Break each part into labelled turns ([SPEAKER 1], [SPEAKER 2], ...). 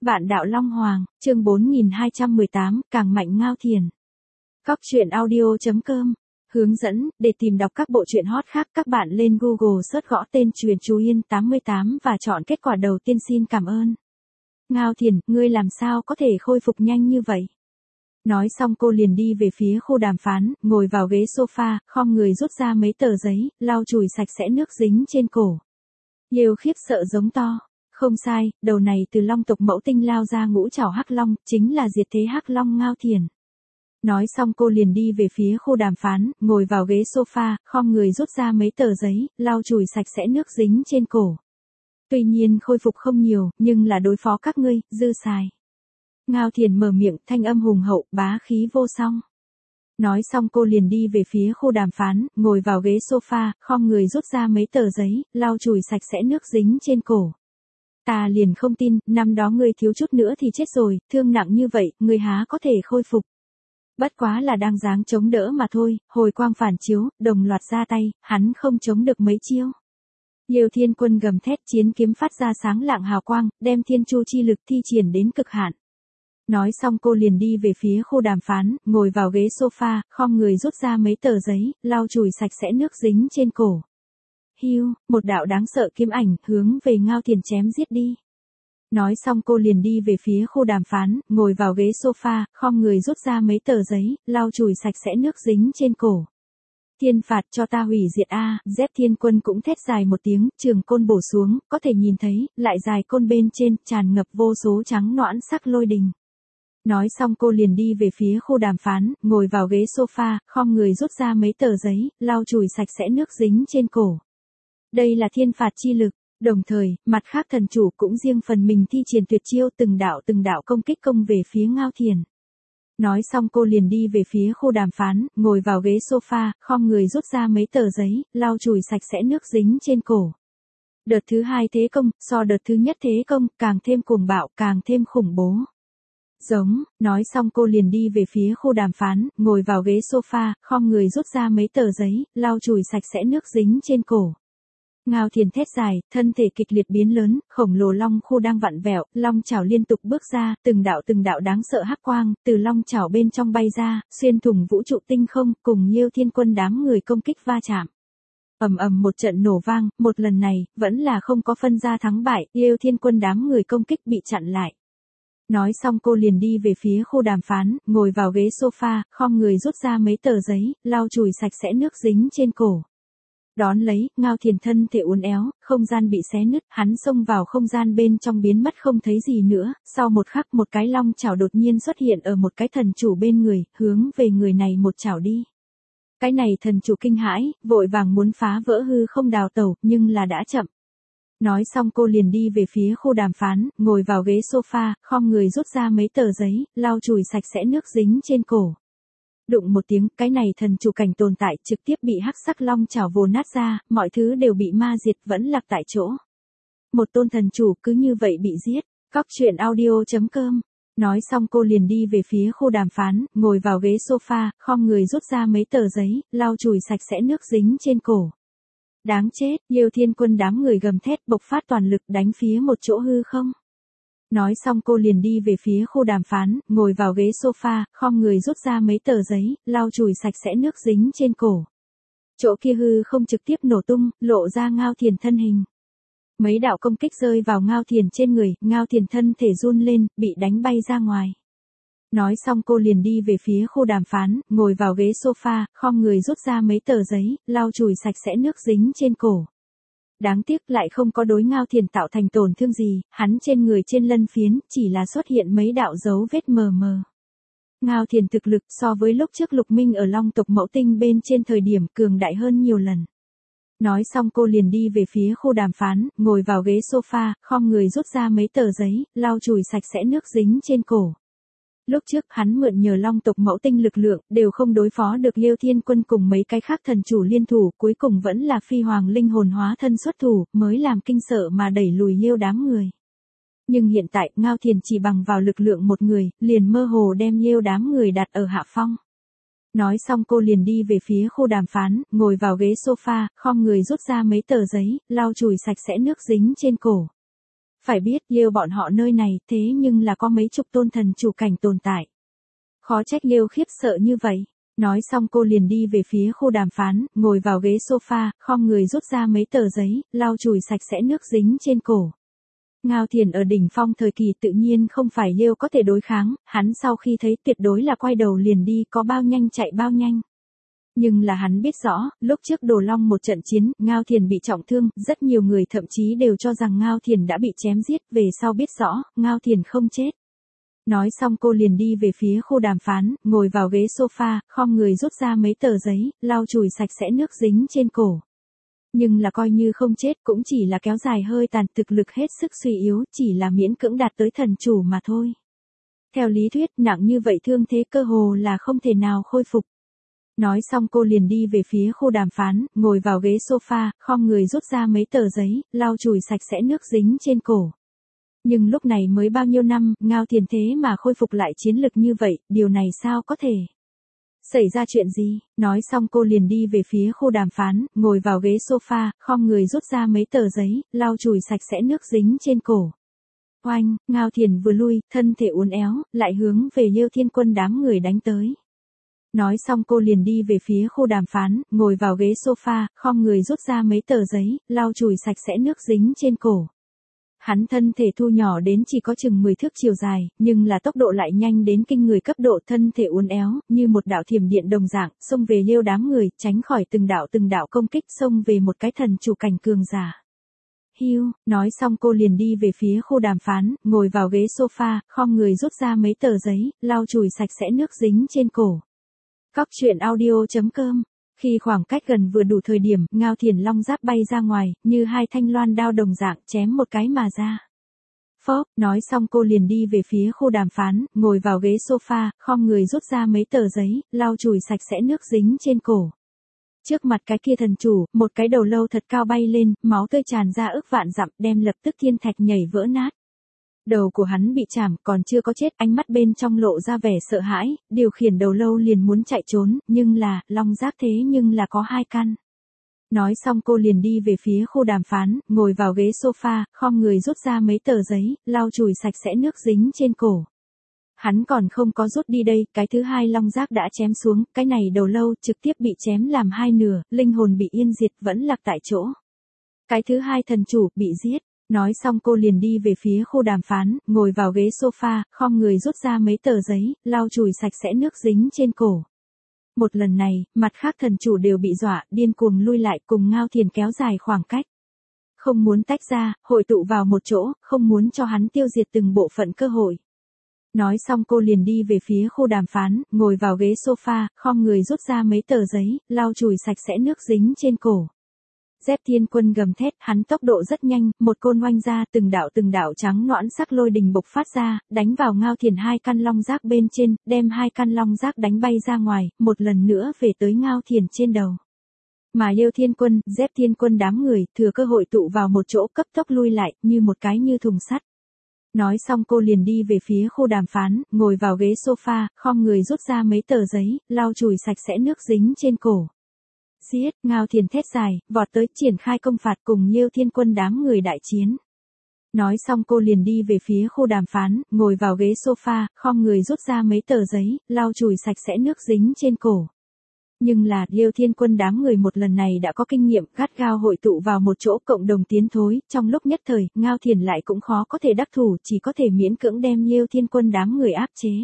[SPEAKER 1] Vạn đạo Long Hoàng, chương 4218, càng mạnh Ngao Thiền. Cóc truyện audio.com. Hướng dẫn, để tìm đọc các bộ truyện hot khác các bạn lên Google search gõ tên Truyện Chú Yên 88 và chọn kết quả đầu tiên. Xin cảm ơn. Ngao Thiền, ngươi làm sao có thể khôi phục nhanh như vậy? Nói xong cô liền đi về phía khu đàm phán, ngồi vào ghế sofa, khom người rút ra mấy tờ giấy, lau chùi sạch sẽ nước dính trên cổ. Yêu khiếp sợ giống to. Không sai, đầu này từ long tộc mẫu tinh lao ra ngũ trảo hắc long, chính là diệt thế hắc long Ngao Thiền. Nói xong cô liền đi về phía khu đàm phán, ngồi vào ghế sofa, khom người rút ra mấy tờ giấy, lau chùi sạch sẽ nước dính trên cổ. Tuy nhiên khôi phục không nhiều, nhưng là đối phó các ngươi, dư xài. Ngao Thiền mở miệng, thanh âm hùng hậu, bá khí vô song. Nói xong cô liền đi về phía khu đàm phán, ngồi vào ghế sofa, khom người rút ra mấy tờ giấy, lau chùi sạch sẽ nước dính trên cổ. Ta liền không tin, năm đó ngươi thiếu chút nữa thì chết rồi, thương nặng như vậy, ngươi há có thể khôi phục. Bất quá là đang dáng chống đỡ mà thôi, hồi quang phản chiếu, đồng loạt ra tay, hắn không chống được mấy chiêu. Diêu Thiên Quân gầm thét, chiến kiếm phát ra sáng lạng hào quang, đem thiên chu chi lực thi triển đến cực hạn. Nói xong cô liền đi về phía khu đàm phán, ngồi vào ghế sofa, khom người rút ra mấy tờ giấy, lau chùi sạch sẽ nước dính trên cổ. Hiu, một đạo đáng sợ kiếm ảnh, hướng về Ngao Thiền chém giết đi. Nói xong cô liền đi về phía khu đàm phán, ngồi vào ghế sofa, khom người rút ra mấy tờ giấy, lau chùi sạch sẽ nước dính trên cổ. Thiên phạt cho ta hủy diệt a, Dép Thiên Quân cũng thét dài một tiếng, trường côn bổ xuống, có thể nhìn thấy, lại dài côn bên trên, tràn ngập vô số trắng nõn sắc lôi đình. Nói xong cô liền đi về phía khu đàm phán, ngồi vào ghế sofa, khom người rút ra mấy tờ giấy, lau chùi sạch sẽ nước dính trên cổ. Đây là thiên phạt chi lực, đồng thời, mặt khác thần chủ cũng riêng phần mình thi triển tuyệt chiêu từng đạo công kích công về phía Ngao Thiền. Nói xong cô liền đi về phía khu đàm phán, ngồi vào ghế sofa, khom người rút ra mấy tờ giấy, lau chùi sạch sẽ nước dính trên cổ. Đợt thứ hai thế công, so đợt thứ nhất thế công, càng thêm cuồng bạo, càng thêm khủng bố. Giống, nói xong cô liền đi về phía khu đàm phán, ngồi vào ghế sofa, khom người rút ra mấy tờ giấy, lau chùi sạch sẽ nước dính trên cổ. Ngao Thiền thét dài, thân thể kịch liệt biến lớn, khổng lồ long khu đang vặn vẹo, long chảo liên tục bước ra, từng đạo đáng sợ hắc quang, từ long chảo bên trong bay ra, xuyên thủng vũ trụ tinh không, cùng Diêu Thiên Quân đám người công kích va chạm. Ầm ầm một trận nổ vang, một lần này, vẫn là không có phân ra thắng bại, Diêu Thiên Quân đám người công kích bị chặn lại. Nói xong cô liền đi về phía khu đàm phán, ngồi vào ghế sofa, khom người rút ra mấy tờ giấy, lau chùi sạch sẽ nước dính trên cổ. Đón lấy, Ngao Thiền thân thể uốn éo, không gian bị xé nứt, hắn xông vào không gian bên trong biến mất không thấy gì nữa, sau một khắc một cái long chảo đột nhiên xuất hiện ở một cái thần chủ bên người, hướng về người này một chảo đi. Cái này thần chủ kinh hãi, vội vàng muốn phá vỡ hư không đào tẩu, nhưng là đã chậm. Nói xong cô liền đi về phía khu đàm phán, ngồi vào ghế sofa, khom người rút ra mấy tờ giấy, lau chùi sạch sẽ nước dính trên cổ. Đụng một tiếng, cái này thần chủ cảnh tồn tại trực tiếp bị hắc sắc long chảo vồ nát ra, mọi thứ đều bị ma diệt vẫn lạc tại chỗ. Một tôn thần chủ cứ như vậy bị giết. Cóc truyện audio.com. Nói xong cô liền đi về phía khu đàm phán, ngồi vào ghế sofa, khom người rút ra mấy tờ giấy, lau chùi sạch sẽ nước dính trên cổ. Đáng chết, Diêu Thiên Quân đám người gầm thét bộc phát toàn lực đánh phía một chỗ hư không. Nói xong cô liền đi về phía khu đàm phán, ngồi vào ghế sofa, khom người rút ra mấy tờ giấy, lau chùi sạch sẽ nước dính trên cổ. Chỗ kia hư không trực tiếp nổ tung, lộ ra Ngao Thiền thân hình. Mấy đạo công kích rơi vào Ngao Thiền trên người, Ngao Thiền thân thể run lên, bị đánh bay ra ngoài. Nói xong cô liền đi về phía khu đàm phán, ngồi vào ghế sofa, khom người rút ra mấy tờ giấy, lau chùi sạch sẽ nước dính trên cổ. Đáng tiếc lại không có đối Ngao Thiền tạo thành tổn thương gì, hắn trên người trên lân phiến, chỉ là xuất hiện mấy đạo dấu vết mờ mờ. Ngao Thiền thực lực so với lúc trước Lục Minh ở Long tộc mẫu tinh bên trên thời điểm cường đại hơn nhiều lần. Nói xong cô liền đi về phía khu đàm phán, ngồi vào ghế sofa, khom người rút ra mấy tờ giấy, lau chùi sạch sẽ nước dính trên cổ. Lúc trước hắn mượn nhờ Long tộc mẫu tinh lực lượng, đều không đối phó được Diêu Thiên Quân cùng mấy cái khác thần chủ liên thủ, cuối cùng vẫn là phi hoàng linh hồn hóa thân xuất thủ, mới làm kinh sợ mà đẩy lùi Diêu đám người. Nhưng hiện tại, Ngao Thiền chỉ bằng vào lực lượng một người, liền mơ hồ đem Diêu đám người đặt ở hạ phong. Nói xong cô liền đi về phía khu đàm phán, ngồi vào ghế sofa, khom người rút ra mấy tờ giấy, lau chùi sạch sẽ nước dính trên cổ. Phải biết, Liêu bọn họ nơi này thế nhưng là có mấy chục tôn thần chủ cảnh tồn tại. Khó trách Liêu khiếp sợ như vậy. Nói xong cô liền đi về phía khu đàm phán, ngồi vào ghế sofa, khom người rút ra mấy tờ giấy, lau chùi sạch sẽ nước dính trên cổ. Ngao Thiền ở đỉnh phong thời kỳ tự nhiên không phải Liêu có thể đối kháng, hắn sau khi thấy tuyệt đối là quay đầu liền đi, có bao nhanh chạy bao nhanh. Nhưng là hắn biết rõ, lúc trước Đồ Long một trận chiến, Ngao Thiền bị trọng thương, rất nhiều người thậm chí đều cho rằng Ngao Thiền đã bị chém giết, về sau biết rõ, Ngao Thiền không chết. Nói xong cô liền đi về phía khu đàm phán, ngồi vào ghế sofa, khom người rút ra mấy tờ giấy, lau chùi sạch sẽ nước dính trên cổ. Nhưng là coi như không chết cũng chỉ là kéo dài hơi tàn, thực lực hết sức suy yếu, chỉ là miễn cưỡng đạt tới thần chủ mà thôi. Theo lý thuyết, nặng như vậy thương thế cơ hồ là không thể nào khôi phục. Nói xong cô liền đi về phía khu đàm phán, ngồi vào ghế sofa, khom người rút ra mấy tờ giấy, lau chùi sạch sẽ nước dính trên cổ. Nhưng lúc này mới bao nhiêu năm, Ngao Thiền thế mà khôi phục lại chiến lực như vậy, điều này sao có thể? Xảy ra chuyện gì? Nói xong cô liền đi về phía khu đàm phán, ngồi vào ghế sofa, khom người rút ra mấy tờ giấy, lau chùi sạch sẽ nước dính trên cổ. Oanh, Ngao Thiền vừa lui, thân thể uốn éo, lại hướng về Liêu Thiên Quân đám người đánh tới. Nói xong cô liền đi về phía khu đàm phán, ngồi vào ghế sofa, khom người rút ra mấy tờ giấy, lau chùi sạch sẽ nước dính trên cổ. Hắn thân thể thu nhỏ đến chỉ có chừng 10 thước chiều dài, nhưng là tốc độ lại nhanh đến kinh người cấp độ, thân thể uốn éo, như một đạo thiểm điện đồng dạng, xông về Liêu đám người, tránh khỏi từng đạo công kích, xông về một cái thần chủ cảnh cường giả. Hiu, nói xong cô liền đi về phía khu đàm phán, ngồi vào ghế sofa, khom người rút ra mấy tờ giấy, lau chùi sạch sẽ nước dính trên cổ. Cóc truyện audio.com. Khi khoảng cách gần vừa đủ thời điểm, Ngao Thiền long giáp bay ra ngoài, như hai thanh loan đao đồng dạng, chém một cái mà ra. Phóp, nói xong cô liền đi về phía khu đàm phán, ngồi vào ghế sofa, khom người rút ra mấy tờ giấy, lau chùi sạch sẽ nước dính trên cổ. Trước mặt cái kia thần chủ, một cái đầu lâu thật cao bay lên, máu tươi tràn ra ức vạn dặm, đem lập tức thiên thạch nhảy vỡ nát. Đầu của hắn bị chảm, còn chưa có chết, ánh mắt bên trong lộ ra vẻ sợ hãi, điều khiển đầu lâu liền muốn chạy trốn, nhưng là, long giác thế nhưng là có hai căn. Nói xong cô liền đi về phía khu đàm phán, ngồi vào ghế sofa, khom người rút ra mấy tờ giấy, lau chùi sạch sẽ nước dính trên cổ. Hắn còn không có rút đi đây, cái thứ hai long giác đã chém xuống, cái này đầu lâu trực tiếp bị chém làm hai nửa, linh hồn bị yên diệt, vẫn lạc tại chỗ. Cái thứ hai thần chủ bị giết. Nói xong cô liền đi về phía khu đàm phán, ngồi vào ghế sofa, khom người rút ra mấy tờ giấy, lau chùi sạch sẽ nước dính trên cổ. Một lần này, mặt khác thần chủ đều bị dọa, điên cuồng lui lại, cùng Ngao Thiền kéo dài khoảng cách. Không muốn tách ra, hội tụ vào một chỗ, không muốn cho hắn tiêu diệt từng bộ phận cơ hội. Nói xong cô liền đi về phía khu đàm phán, ngồi vào ghế sofa, khom người rút ra mấy tờ giấy, lau chùi sạch sẽ nước dính trên cổ. Dép Thiên Quân gầm thét, hắn tốc độ rất nhanh, một côn oanh ra, từng đạo trắng nõn sắc lôi đình bộc phát ra, đánh vào Ngao Thiền hai căn long giác bên trên, đem hai căn long giác đánh bay ra ngoài, một lần nữa về tới Ngao Thiền trên đầu. Mà Liêu Thiên Quân, Dép Thiên Quân đám người, thừa cơ hội tụ vào một chỗ, cấp tốc lui lại, như một cái như thùng sắt. Nói xong cô liền đi về phía khu đàm phán, ngồi vào ghế sofa, khom người rút ra mấy tờ giấy, lau chùi sạch sẽ nước dính trên cổ. Giết, Ngao Thiền thét dài, vọt tới, triển khai công phạt cùng Liêu Thiên Quân đám người đại chiến. Nói xong cô liền đi về phía khu đàm phán, ngồi vào ghế sofa, khom người rút ra mấy tờ giấy, lau chùi sạch sẽ nước dính trên cổ. Nhưng là, Liêu Thiên Quân đám người một lần này đã có kinh nghiệm, gắt gao hội tụ vào một chỗ cộng đồng tiến thối, trong lúc nhất thời, Ngao Thiền lại cũng khó có thể đắc thủ, chỉ có thể miễn cưỡng đem Liêu Thiên Quân đám người áp chế.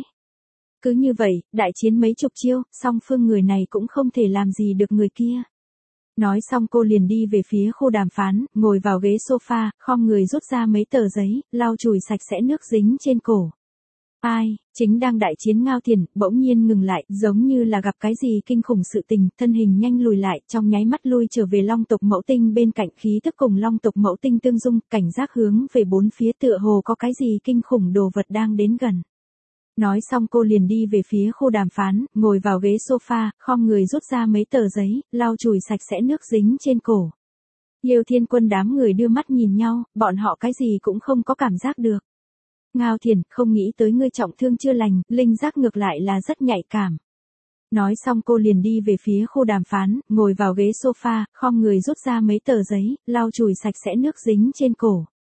[SPEAKER 1] Cứ như vậy, đại chiến mấy chục chiêu, song phương người này cũng không thể làm gì được người kia. Nói xong cô liền đi về phía khu đàm phán, ngồi vào ghế sofa, khom người rút ra mấy tờ giấy, lau chùi sạch sẽ nước dính trên cổ. Ai, chính đang đại chiến Ngao Thiền, bỗng nhiên ngừng lại, giống như là gặp cái gì kinh khủng sự tình, thân hình nhanh lùi lại, trong nháy mắt lui trở về long tộc mẫu tinh bên cạnh, khí thức cùng long tộc mẫu tinh tương dung, cảnh giác hướng về bốn phía, tựa hồ có cái gì kinh khủng đồ vật đang đến gần. Nói xong cô liền đi về phía khu đàm phán, ngồi vào ghế sofa, khom người rút ra mấy tờ giấy, lau chùi sạch sẽ nước dính trên cổ. Liêu Thiên Quân đám người đưa mắt nhìn nhau, bọn họ cái gì cũng không có cảm giác được. Ngao Thiền, không nghĩ tới ngươi trọng thương chưa lành, linh giác ngược lại là rất nhạy cảm. Nói xong cô liền đi về phía khu đàm phán, ngồi vào ghế sofa, khom người rút ra mấy tờ giấy, lau chùi sạch sẽ nước dính trên cổ.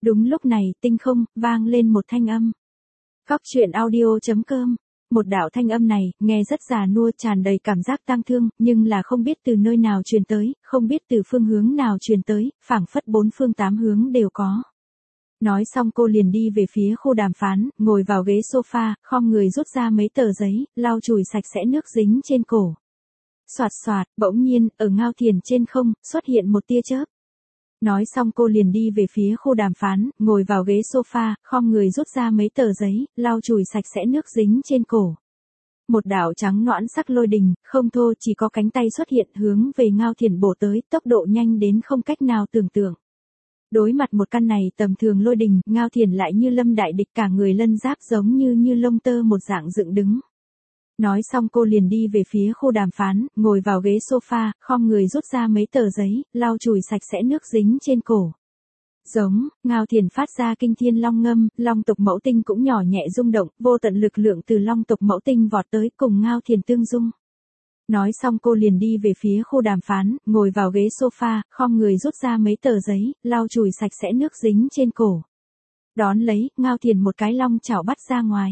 [SPEAKER 1] Đúng lúc này, tinh không, vang lên một thanh âm. Góc truyện audio.com. Một đạo thanh âm này, nghe rất già nua, tràn đầy cảm giác tang thương, nhưng là không biết từ nơi nào truyền tới, không biết từ phương hướng nào truyền tới, phảng phất bốn phương tám hướng đều có. Nói xong cô liền đi về phía khu đàm phán, ngồi vào ghế sofa, khom người rút ra mấy tờ giấy, lau chùi sạch sẽ nước dính trên cổ. Soạt soạt, bỗng nhiên, ở Ngao Thiền trên không, xuất hiện một tia chớp. Nói xong cô liền đi về phía khu đàm phán, ngồi vào ghế sofa, khom người rút ra mấy tờ giấy, lau chùi sạch sẽ nước dính trên cổ. Một đạo trắng nõn sắc lôi đình, không thô chỉ có cánh tay xuất hiện hướng về Ngao Thiền bổ tới, tốc độ nhanh đến không cách nào tưởng tượng. Đối mặt một căn này tầm thường lôi đình, Ngao Thiền lại như lâm đại địch, cả người lân giáp giống như lông tơ một dạng dựng đứng. Nói xong cô liền đi về phía khu đàm phán, ngồi vào ghế sofa, khom người rút ra mấy tờ giấy, lau chùi sạch sẽ nước dính trên cổ. Giống, Ngao Thiền phát ra kinh thiên long ngâm, long tộc mẫu tinh cũng nhỏ nhẹ rung động, vô tận lực lượng từ long tộc mẫu tinh vọt tới cùng Ngao Thiền tương dung. Nói xong cô liền đi về phía khu đàm phán, ngồi vào ghế sofa, khom người rút ra mấy tờ giấy, lau chùi sạch sẽ nước dính trên cổ. Đón lấy, Ngao Thiền một cái long chảo bắt ra ngoài.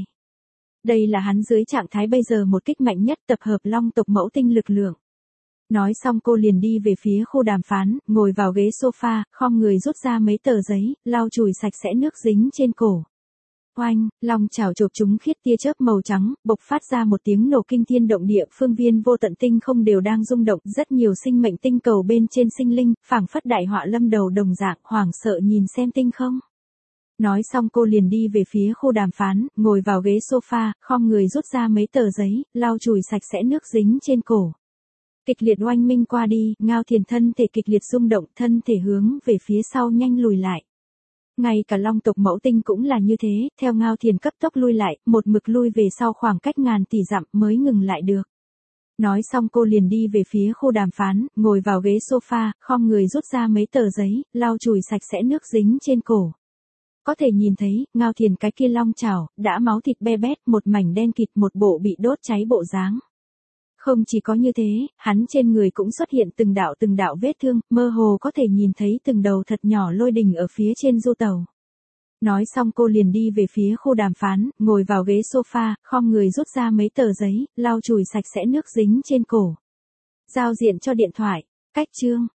[SPEAKER 1] Đây là hắn dưới trạng thái bây giờ một kích mạnh nhất, tập hợp long tộc mẫu tinh lực lượng. Nói xong cô liền đi về phía khu đàm phán, ngồi vào ghế sofa, khom người rút ra mấy tờ giấy, lau chùi sạch sẽ nước dính trên cổ. Oanh, long chảo chộp chúng khiết tia chớp màu trắng, bộc phát ra một tiếng nổ kinh thiên động địa, phương viên vô tận tinh không đều đang rung động, rất nhiều sinh mệnh tinh cầu bên trên sinh linh, phảng phất đại họa lâm đầu đồng dạng, hoảng sợ nhìn xem tinh không. Nói xong cô liền đi về phía khu đàm phán, ngồi vào ghế sofa, khom người rút ra mấy tờ giấy, lau chùi sạch sẽ nước dính trên cổ. Kịch liệt oanh minh qua đi, Ngao Thiền thân thể kịch liệt rung động, thân thể hướng về phía sau nhanh lùi lại. Ngay cả long tộc mẫu tinh cũng là như thế, theo Ngao Thiền cấp tốc lui lại, một mực lui về sau khoảng cách ngàn tỷ dặm mới ngừng lại được. Nói xong cô liền đi về phía khu đàm phán, ngồi vào ghế sofa, khom người rút ra mấy tờ giấy, lau chùi sạch sẽ nước dính trên cổ. Có thể nhìn thấy, Ngao Thiền cái kia long chảo, đã máu thịt be bét, một mảnh đen kịt, một bộ bị đốt cháy bộ dáng. Không chỉ có như thế, hắn trên người cũng xuất hiện từng đạo vết thương, mơ hồ có thể nhìn thấy từng đầu thật nhỏ lôi đình ở phía trên du tàu. Nói xong cô liền đi về phía khu đàm phán, ngồi vào ghế sofa, khom người rút ra mấy tờ giấy, lau chùi sạch sẽ nước dính trên cổ. Giao diện cho điện thoại, cách chương.